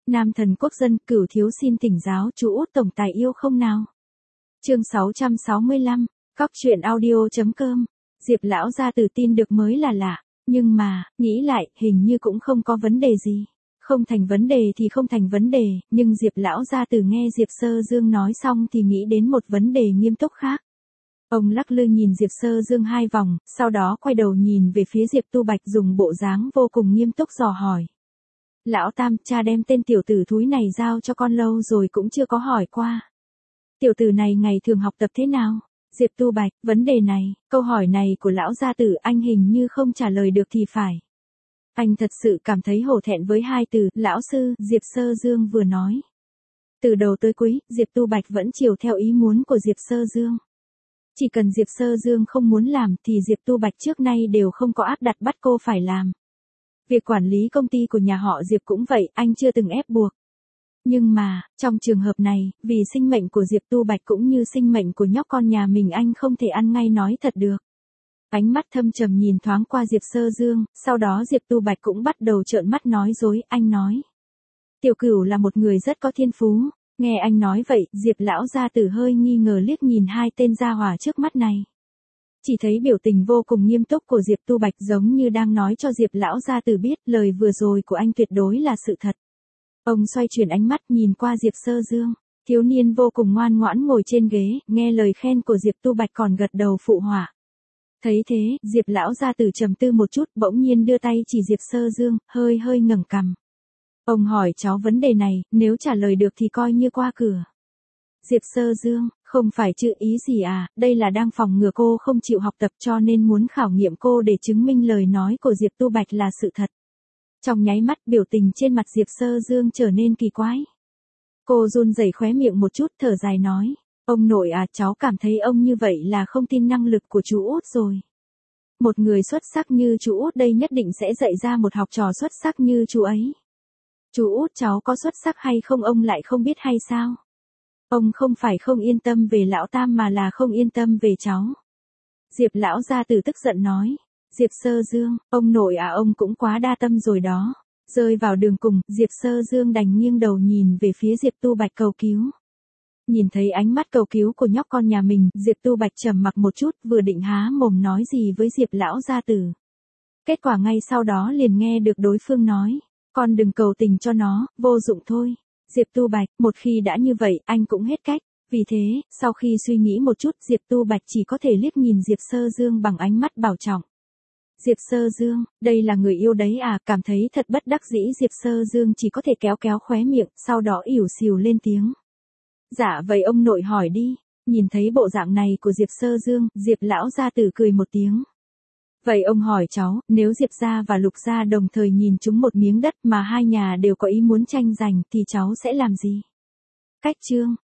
Nam thần quốc dân, Cửu thiếu xin thỉnh giáo chú Út tổng tài yêu không nào. Chương 665, Cóc truyện audio.com. Diệp lão gia tử tin được mới là lạ, nhưng mà, nghĩ lại, hình như cũng không có vấn đề gì. Không thành vấn đề thì không thành vấn đề, nhưng Diệp lão gia tử nghe Diệp Sơ Dương nói xong thì nghĩ đến một vấn đề nghiêm túc khác. Ông lắc lư nhìn Diệp Sơ Dương 2 vòng, sau đó quay đầu nhìn về phía Diệp Tu Bạch dùng bộ dáng vô cùng nghiêm túc dò hỏi. Lão Tam, cha đem tên tiểu tử thúi này giao cho con lâu rồi cũng chưa có hỏi qua. Tiểu tử này ngày thường học tập thế nào? Diệp Tu Bạch, vấn đề này, câu hỏi này của lão gia tử anh hình như không trả lời được thì phải. Anh thật sự cảm thấy hổ thẹn với 2 từ, lão sư, Diệp Sơ Dương vừa nói. Từ đầu tới cuối, Diệp Tu Bạch vẫn chiều theo ý muốn của Diệp Sơ Dương. Chỉ cần Diệp Sơ Dương không muốn làm thì Diệp Tu Bạch trước nay đều không có áp đặt bắt cô phải làm. Việc quản lý công ty của nhà họ Diệp cũng vậy, anh chưa từng ép buộc. Nhưng mà, trong trường hợp này, vì sinh mệnh của Diệp Tu Bạch cũng như sinh mệnh của nhóc con nhà mình anh không thể ăn ngay nói thật được. Ánh mắt thâm trầm nhìn thoáng qua Diệp Sơ Dương, sau đó Diệp Tu Bạch cũng bắt đầu trợn mắt nói dối, anh nói. Tiểu Cửu là một người rất có thiên phú. Nghe anh nói vậy, Diệp lão gia tử hơi nghi ngờ liếc nhìn 2 tên gia hỏa trước mắt này. Chỉ thấy biểu tình vô cùng nghiêm túc của Diệp Tu Bạch giống như đang nói cho Diệp lão gia tử biết lời vừa rồi của anh tuyệt đối là sự thật. Ông xoay chuyển ánh mắt nhìn qua Diệp Sơ Dương, thiếu niên vô cùng ngoan ngoãn ngồi trên ghế, nghe lời khen của Diệp Tu Bạch còn gật đầu phụ họa. Thấy thế, Diệp lão gia tử trầm tư một chút, bỗng nhiên đưa tay chỉ Diệp Sơ Dương, hơi ngẩng cằm. Ông hỏi cháu vấn đề này, nếu trả lời được thì coi như qua cửa. Diệp Sơ Dương, không phải chữ ý gì à, đây là đang phòng ngừa cô không chịu học tập cho nên muốn khảo nghiệm cô để chứng minh lời nói của Diệp Tu Bạch là sự thật. Trong nháy mắt biểu tình trên mặt Diệp Sơ Dương trở nên kỳ quái. Cô run rẩy khóe miệng một chút thở dài nói, ông nội à, cháu cảm thấy ông như vậy là không tin năng lực của chú Út rồi. Một người xuất sắc như chú Út đây nhất định sẽ dạy ra một học trò xuất sắc như chú ấy. Chú Út cháu có xuất sắc hay không ông lại không biết hay sao? Ông không phải không yên tâm về lão Tam mà là không yên tâm về cháu. Diệp lão gia tử tức giận nói. Diệp Sơ Dương, ông nội à ông cũng quá đa tâm rồi đó. Rơi vào đường cùng, Diệp Sơ Dương đành nghiêng đầu nhìn về phía Diệp Tu Bạch cầu cứu. Nhìn thấy ánh mắt cầu cứu của nhóc con nhà mình, Diệp Tu Bạch trầm mặc một chút vừa định há mồm nói gì với Diệp lão gia tử. Kết quả ngay sau đó liền nghe được đối phương nói. Con đừng cầu tình cho nó, vô dụng thôi. Diệp Tu Bạch, một khi đã như vậy, anh cũng hết cách. Vì thế, sau khi suy nghĩ một chút, Diệp Tu Bạch chỉ có thể liếc nhìn Diệp Sơ Dương bằng ánh mắt bảo trọng. Diệp Sơ Dương, đây là người yêu đấy à, cảm thấy thật bất đắc dĩ Diệp Sơ Dương chỉ có thể kéo khóe miệng, sau đó ỉu xìu lên tiếng. Dạ vậy ông nội hỏi đi, nhìn thấy bộ dạng này của Diệp Sơ Dương, Diệp lão gia tử cười một tiếng. Vậy ông hỏi cháu, nếu Diệp gia và Lục gia đồng thời nhìn chúng một miếng đất mà 2 nhà đều có ý muốn tranh giành thì cháu sẽ làm gì? Cách chương.